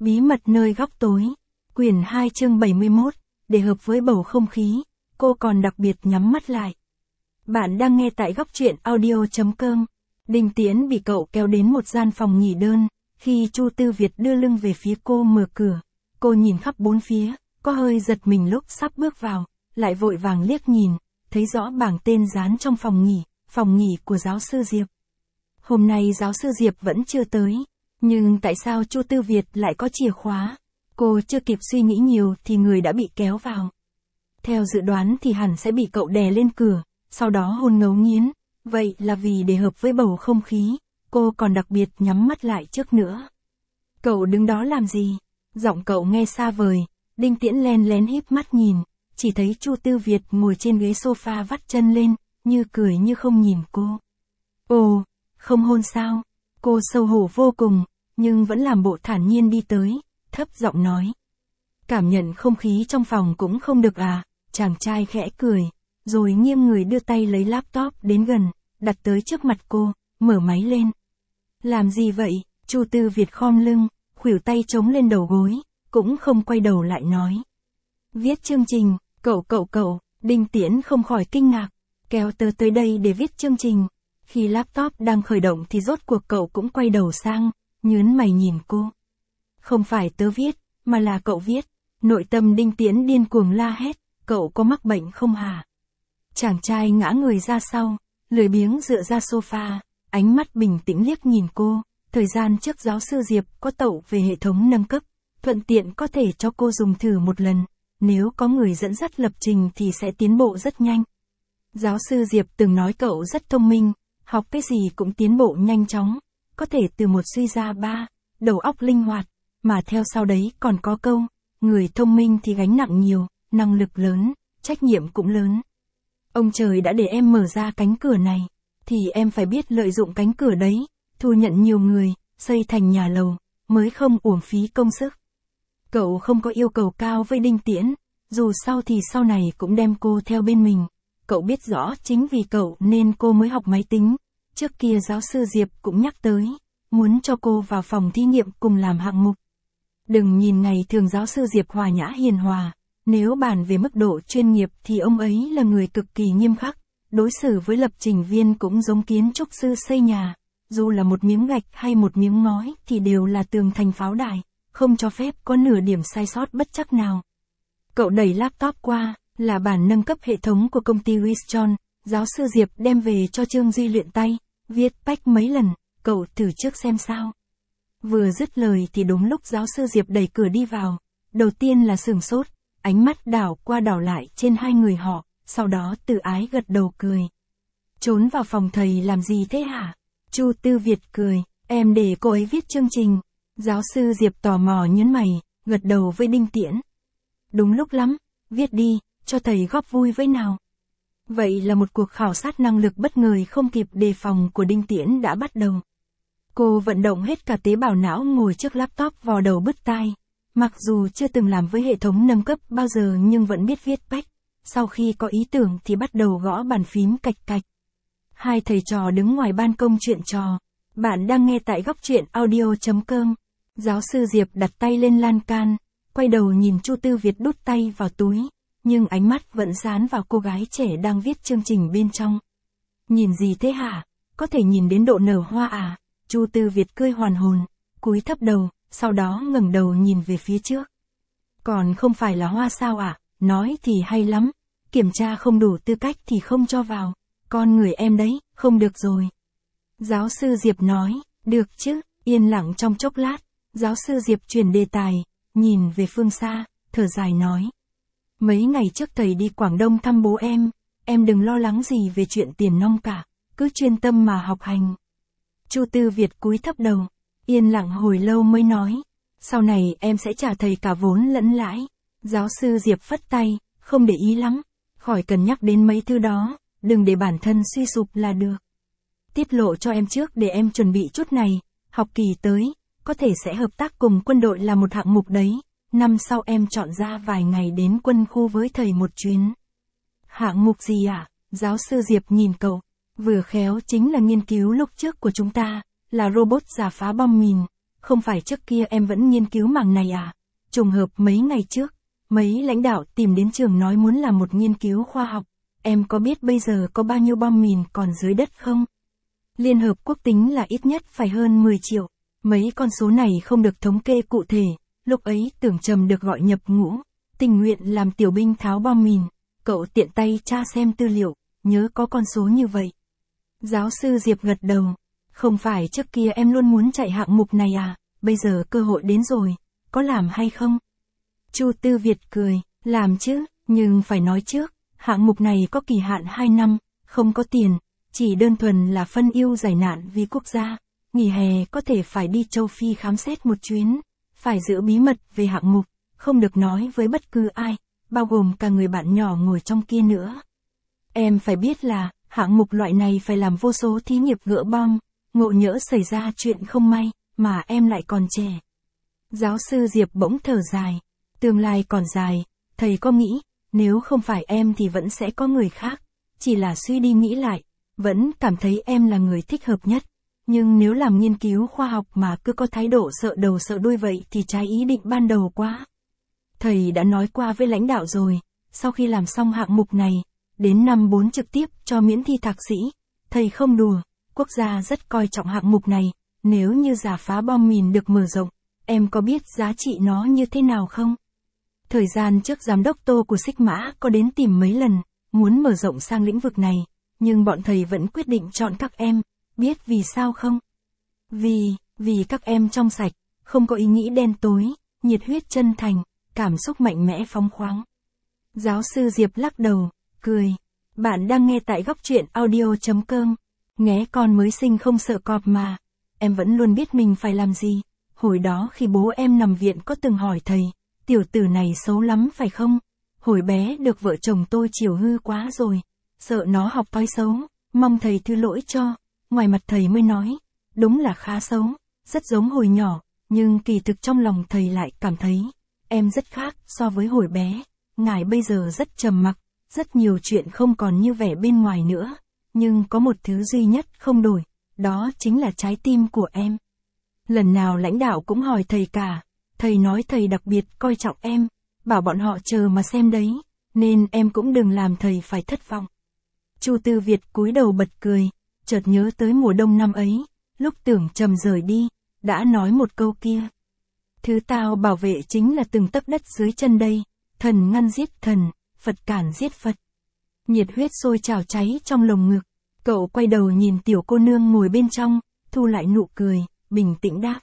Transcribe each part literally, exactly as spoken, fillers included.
Bí mật nơi góc tối. Quyển hai chương bảy mươi mốt, để hợp với bầu không khí, cô còn đặc biệt nhắm mắt lại. Bạn đang nghe tại góc truyện audio chấm com. Đinh Tiễn bị cậu kéo đến một gian phòng nghỉ đơn, khi Chu Tư Việt đưa lưng về phía cô mở cửa. Cô nhìn khắp bốn phía, có hơi giật mình lúc sắp bước vào, lại vội vàng liếc nhìn, thấy rõ bảng tên dán trong phòng nghỉ, phòng nghỉ của giáo sư Diệp. Hôm nay giáo sư Diệp vẫn chưa tới, nhưng tại sao Chu Tư Việt lại có chìa khóa? Cô chưa kịp suy nghĩ nhiều thì người đã bị kéo vào. Theo dự đoán thì hẳn sẽ bị cậu đè lên cửa, sau đó hôn ngấu nghiến. Vậy là vì để hợp với bầu không khí, cô còn đặc biệt nhắm mắt lại trước nữa. Cậu đứng đó làm gì? Giọng cậu nghe xa vời. Đinh Tiễn len lén híp mắt nhìn, chỉ thấy Chu Tư Việt ngồi trên ghế sofa vắt chân lên, như cười như không nhìn cô. Ồ, không hôn sao? Cô xấu hổ vô cùng, nhưng vẫn làm bộ thản nhiên đi tới, thấp giọng nói. Cảm nhận không khí trong phòng cũng không được à? Chàng trai khẽ cười, rồi nghiêng người đưa tay lấy laptop đến gần, đặt tới trước mặt cô, mở máy lên. Làm gì vậy? Chu Tư Việt khom lưng, khuỷu tay chống lên đầu gối, cũng không quay đầu lại nói. Viết chương trình. Cậu cậu cậu, Đinh Tiễn không khỏi kinh ngạc, kéo tớ tới đây để viết chương trình. Khi laptop đang khởi động thì rốt cuộc cậu cũng quay đầu sang, nhướng mày nhìn cô. Không phải tớ viết, mà là cậu viết. Nội tâm Đinh Tiễn điên cuồng la hét, cậu có mắc bệnh không hả? Chàng trai ngã người ra sau, lười biếng dựa ra sofa, ánh mắt bình tĩnh liếc nhìn cô. Thời gian trước giáo sư Diệp có tậu về hệ thống nâng cấp, thuận tiện có thể cho cô dùng thử một lần. Nếu có người dẫn dắt lập trình thì sẽ tiến bộ rất nhanh. Giáo sư Diệp từng nói cậu rất thông minh, học cái gì cũng tiến bộ nhanh chóng, có thể từ một suy ra ba, đầu óc linh hoạt, mà theo sau đấy còn có câu, người thông minh thì gánh nặng nhiều, năng lực lớn, trách nhiệm cũng lớn. Ông trời đã để em mở ra cánh cửa này, thì em phải biết lợi dụng cánh cửa đấy, thu nhận nhiều người, xây thành nhà lầu, mới không uổng phí công sức. Cậu không có yêu cầu cao với Đinh Tiễn, dù sau thì sau này cũng đem cô theo bên mình. Cậu biết rõ chính vì cậu nên cô mới học máy tính. Trước kia giáo sư Diệp cũng nhắc tới, muốn cho cô vào phòng thí nghiệm cùng làm hạng mục. Đừng nhìn ngày thường giáo sư Diệp hòa nhã hiền hòa, nếu bàn về mức độ chuyên nghiệp thì ông ấy là người cực kỳ nghiêm khắc, đối xử với lập trình viên cũng giống kiến trúc sư xây nhà, dù là một miếng gạch hay một miếng ngói thì đều là tường thành pháo đài, không cho phép có nửa điểm sai sót bất trắc nào. Cậu đẩy laptop qua, là bản nâng cấp hệ thống của công ty Wistron, giáo sư Diệp đem về cho Trương Duy luyện tay, viết patch mấy lần, cậu thử trước xem sao. Vừa dứt lời thì đúng lúc giáo sư Diệp đẩy cửa đi vào, đầu tiên là sửng sốt, ánh mắt đảo qua đảo lại trên hai người họ, sau đó tự ái gật đầu cười. Trốn vào phòng thầy làm gì thế hả? Chu Tư Việt cười, em để cô ấy viết chương trình. Giáo sư Diệp tò mò nhớn mày, gật đầu với Đinh Tiễn. Đúng lúc lắm, viết đi, cho thầy góp vui với nào. Vậy là một cuộc khảo sát năng lực bất ngờ không kịp đề phòng của Đinh Tiễn đã bắt đầu. Cô vận động hết cả tế bào não ngồi trước laptop vò đầu bứt tai. Mặc dù chưa từng làm với hệ thống nâng cấp bao giờ nhưng vẫn biết viết patch. Sau khi có ý tưởng thì bắt đầu gõ bàn phím cạch cạch. Hai thầy trò đứng ngoài ban công chuyện trò. Bạn đang nghe tại góc truyện audio chấm com. Giáo sư Diệp đặt tay lên lan can, quay đầu nhìn Chu Tư Việt đút tay vào túi, nhưng ánh mắt vẫn dán vào cô gái trẻ đang viết chương trình bên trong. Nhìn gì thế hả? Có thể nhìn đến độ nở hoa à? Chu Tư Việt cười hoàn hồn, cúi thấp đầu, sau đó ngẩng đầu nhìn về phía trước. Còn không phải là hoa sao ạ? À? Nói thì hay lắm, kiểm tra không đủ tư cách thì không cho vào, con người em đấy, không được rồi. Giáo sư Diệp nói, được chứ, yên lặng trong chốc lát, giáo sư Diệp chuyển đề tài, nhìn về phương xa, thở dài nói. Mấy ngày trước thầy đi Quảng Đông thăm bố em, em đừng lo lắng gì về chuyện tiền nong cả, cứ chuyên tâm mà học hành. Chu Tư Việt cúi thấp đầu, yên lặng hồi lâu mới nói, sau này em sẽ trả thầy cả vốn lẫn lãi. Giáo sư Diệp phất tay, không để ý lắm, khỏi cần nhắc đến mấy thứ đó, đừng để bản thân suy sụp là được. Tiết lộ cho em trước để em chuẩn bị chút này, học kỳ tới, có thể sẽ hợp tác cùng quân đội là một hạng mục đấy, năm sau em chọn ra vài ngày đến quân khu với thầy một chuyến. Hạng mục gì ạ? À? Giáo sư Diệp nhìn cậu, vừa khéo chính là nghiên cứu lúc trước của chúng ta, là robot giả phá bom mìn, không phải trước kia em vẫn nghiên cứu mảng này à? Trùng hợp mấy ngày trước, mấy lãnh đạo tìm đến trường nói muốn làm một nghiên cứu khoa học. Em có biết bây giờ có bao nhiêu bom mìn còn dưới đất không? Liên Hợp Quốc tính là ít nhất phải hơn mười triệu. Mấy con số này không được thống kê cụ thể, lúc ấy Tưởng Trầm được gọi nhập ngũ, tình nguyện làm tiểu binh tháo bom mìn. Cậu tiện tay tra xem tư liệu, nhớ có con số như vậy. Giáo sư Diệp gật đầu. Không phải trước kia em luôn muốn chạy hạng mục này à, bây giờ cơ hội đến rồi, có làm hay không? Chu Tư Việt cười, làm chứ, nhưng phải nói trước, hạng mục này có kỳ hạn hai năm, không có tiền, chỉ đơn thuần là phân ưu giải nạn vì quốc gia, nghỉ hè có thể phải đi châu Phi khám xét một chuyến, phải giữ bí mật về hạng mục, không được nói với bất cứ ai, bao gồm cả người bạn nhỏ ngồi trong kia nữa. Em phải biết là, hạng mục loại này phải làm vô số thí nghiệm gỡ bom, ngộ nhỡ xảy ra chuyện không may, mà em lại còn trẻ. Giáo sư Diệp bỗng thở dài, tương lai còn dài, thầy có nghĩ, nếu không phải em thì vẫn sẽ có người khác, chỉ là suy đi nghĩ lại, vẫn cảm thấy em là người thích hợp nhất. Nhưng nếu làm nghiên cứu khoa học mà cứ có thái độ sợ đầu sợ đuôi vậy thì trái ý định ban đầu quá. Thầy đã nói qua với lãnh đạo rồi, sau khi làm xong hạng mục này, đến năm bốn trực tiếp cho miễn thi thạc sĩ. Thầy không đùa, quốc gia rất coi trọng hạng mục này, nếu như rà phá bom mìn được mở rộng, em có biết giá trị nó như thế nào không? Thời gian trước giám đốc Tô của Sigma có đến tìm mấy lần, muốn mở rộng sang lĩnh vực này, nhưng bọn thầy vẫn quyết định chọn các em, biết vì sao không? Vì, vì các em trong sạch, không có ý nghĩ đen tối, nhiệt huyết chân thành, cảm xúc mạnh mẽ phóng khoáng. Giáo sư Diệp lắc đầu, cười. Bạn đang nghe tại góc truyện audio chấm com. Nghé con mới sinh không sợ cọp mà. Em vẫn luôn biết mình phải làm gì. Hồi đó khi bố em nằm viện có từng hỏi thầy, tiểu tử này xấu lắm phải không? Hồi bé được vợ chồng tôi chiều hư quá rồi. Sợ nó học thói xấu, mong thầy thứ lỗi cho. Ngoài mặt thầy mới nói, đúng là khá xấu, rất giống hồi nhỏ, nhưng kỳ thực trong lòng thầy lại cảm thấy, em rất khác so với hồi bé. Ngài bây giờ rất trầm mặc, rất nhiều chuyện không còn như vẻ bên ngoài nữa, nhưng có một thứ duy nhất không đổi, đó chính là trái tim của em. Lần nào lãnh đạo cũng hỏi thầy cả, thầy nói thầy đặc biệt coi trọng em, bảo bọn họ chờ mà xem đấy, nên em cũng đừng làm thầy phải thất vọng. Chu Tư Việt cúi đầu bật cười, chợt nhớ tới mùa đông năm ấy, lúc Tưởng Trầm rời đi, đã nói một câu kia. Thứ tao bảo vệ chính là từng tấc đất dưới chân đây, thần ngăn giết thần, Phật cản giết Phật. Nhiệt huyết sôi trào cháy trong lồng ngực, cậu quay đầu nhìn tiểu cô nương ngồi bên trong, thu lại nụ cười, bình tĩnh đáp.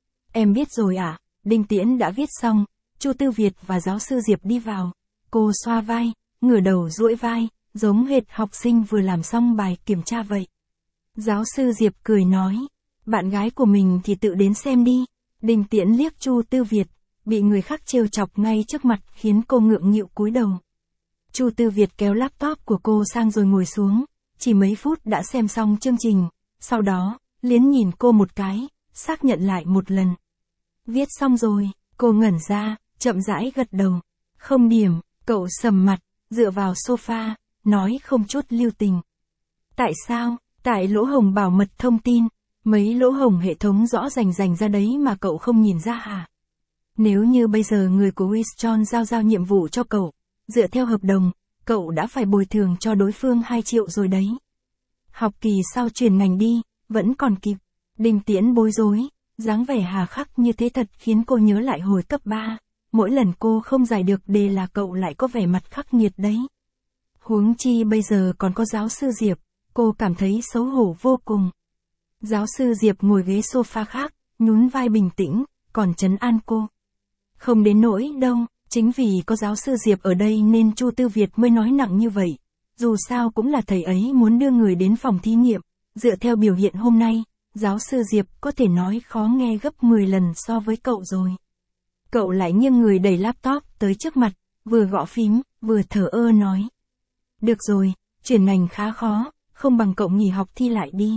Em biết rồi ạ, à? Đinh Tiễn đã viết xong, Chu Tư Việt và giáo sư Diệp đi vào, cô xoa vai, ngửa đầu duỗi vai, giống hệt học sinh vừa làm xong bài kiểm tra vậy. Giáo sư Diệp cười nói, bạn gái của mình thì tự đến xem đi. Đinh Tiễn liếc Chu Tư Việt, bị người khác trêu chọc ngay trước mặt khiến cô ngượng nghịu cúi đầu. Chu Tư Việt kéo laptop của cô sang rồi ngồi xuống, chỉ mấy phút đã xem xong chương trình, sau đó, liếc nhìn cô một cái, xác nhận lại một lần. Viết xong rồi, cô ngẩn ra, chậm rãi gật đầu. Không điểm, cậu sầm mặt, dựa vào sofa, nói không chút lưu tình. Tại sao? Tại lỗ hổng bảo mật thông tin, mấy lỗ hổng hệ thống rõ rành rành ra đấy mà cậu không nhìn ra hả? Nếu như bây giờ người của Wistron giao giao nhiệm vụ cho cậu, dựa theo hợp đồng, cậu đã phải bồi thường cho đối phương hai triệu rồi đấy. Học kỳ sau chuyển ngành đi, vẫn còn kịp. Đinh Tiễn bối rối, dáng vẻ hà khắc như thế thật khiến cô nhớ lại hồi cấp ba, mỗi lần cô không giải được đề là cậu lại có vẻ mặt khắc nghiệt đấy. Huống chi bây giờ còn có giáo sư Diệp, cô cảm thấy xấu hổ vô cùng. Giáo sư Diệp ngồi ghế sofa khác, nhún vai bình tĩnh, còn trấn an cô. Không đến nỗi đâu, chính vì có giáo sư Diệp ở đây nên Chu Tư Việt mới nói nặng như vậy. Dù sao cũng là thầy ấy muốn đưa người đến phòng thí nghiệm, dựa theo biểu hiện hôm nay, giáo sư Diệp có thể nói khó nghe gấp mười lần so với cậu rồi. Cậu lại nghiêng người đẩy laptop tới trước mặt, vừa gõ phím, vừa thở ơ nói. Được rồi, chuyển ngành khá khó, không bằng cậu nghỉ học thi lại đi.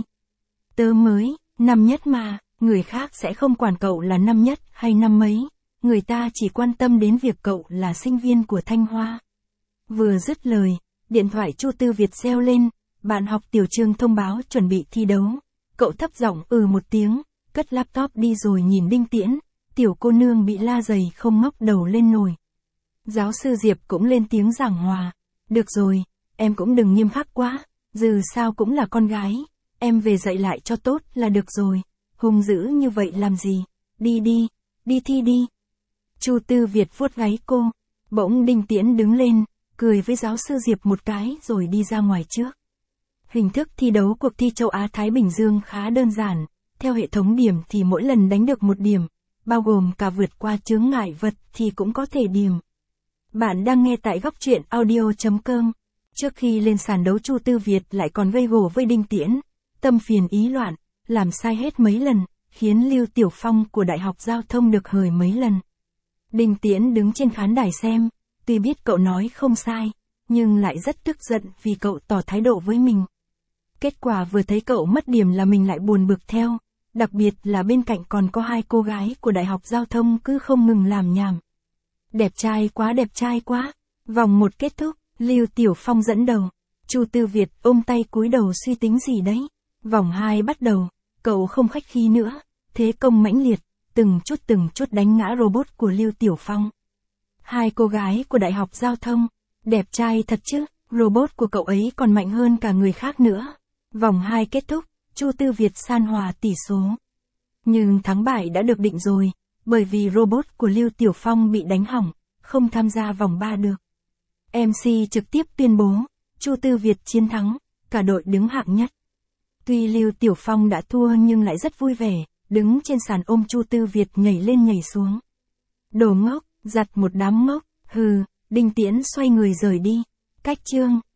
Tớ mới, năm nhất mà, người khác sẽ không quản cậu là năm nhất hay năm mấy, người ta chỉ quan tâm đến việc cậu là sinh viên của Thanh Hoa. Vừa dứt lời, điện thoại Chu Tư Việt reo lên, bạn học tiểu trường thông báo chuẩn bị thi đấu. Cậu thấp giọng ừ một tiếng, cất laptop đi rồi nhìn Đinh Tiễn, tiểu cô nương bị la dày không ngóc đầu lên nổi. Giáo sư Diệp cũng lên tiếng giảng hòa. Được rồi, em cũng đừng nghiêm khắc quá, dù sao cũng là con gái, em về dạy lại cho tốt là được rồi, hung dữ như vậy làm gì, đi đi, đi thi đi. Chu Tư Việt vuốt gáy cô, bỗng Đinh Tiễn đứng lên, cười với giáo sư Diệp một cái rồi đi ra ngoài trước. Hình thức thi đấu cuộc thi châu Á Thái Bình Dương khá đơn giản, theo hệ thống điểm thì mỗi lần đánh được một điểm, bao gồm cả vượt qua chướng ngại vật thì cũng có thể điểm. Bạn đang nghe tại góc truyện audio chấm com. Trước khi lên sàn đấu Chu Tư Việt lại còn gây gổ với Đinh Tiễn, tâm phiền ý loạn, làm sai hết mấy lần, khiến Lưu Tiểu Phong của Đại học Giao thông được hời mấy lần. Đinh Tiễn đứng trên khán đài xem, tuy biết cậu nói không sai, nhưng lại rất tức giận vì cậu tỏ thái độ với mình. Kết quả vừa thấy cậu mất điểm là mình lại buồn bực theo, đặc biệt là bên cạnh còn có hai cô gái của Đại học Giao thông cứ không ngừng làm nhảm. Đẹp trai quá đẹp trai quá, vòng một kết thúc, Lưu Tiểu Phong dẫn đầu, Chu Tư Việt ôm tay cúi đầu suy tính gì đấy. Vòng hai bắt đầu, cậu không khách khí nữa, thế công mãnh liệt, từng chút từng chút đánh ngã robot của Lưu Tiểu Phong. Hai cô gái của Đại học Giao thông, đẹp trai thật chứ, robot của cậu ấy còn mạnh hơn cả người khác nữa. Vòng hai kết thúc, Chu Tư Việt san hòa tỷ số. Nhưng thắng bại đã được định rồi, bởi vì robot của Lưu Tiểu Phong bị đánh hỏng, không tham gia vòng ba được. em xê trực tiếp tuyên bố, Chu Tư Việt chiến thắng, cả đội đứng hạng nhất. Tuy Lưu Tiểu Phong đã thua nhưng lại rất vui vẻ, đứng trên sàn ôm Chu Tư Việt nhảy lên nhảy xuống. Đồ ngốc, giặt một đám ngốc, hừ, Đinh Tiễn xoay người rời đi. Cách chương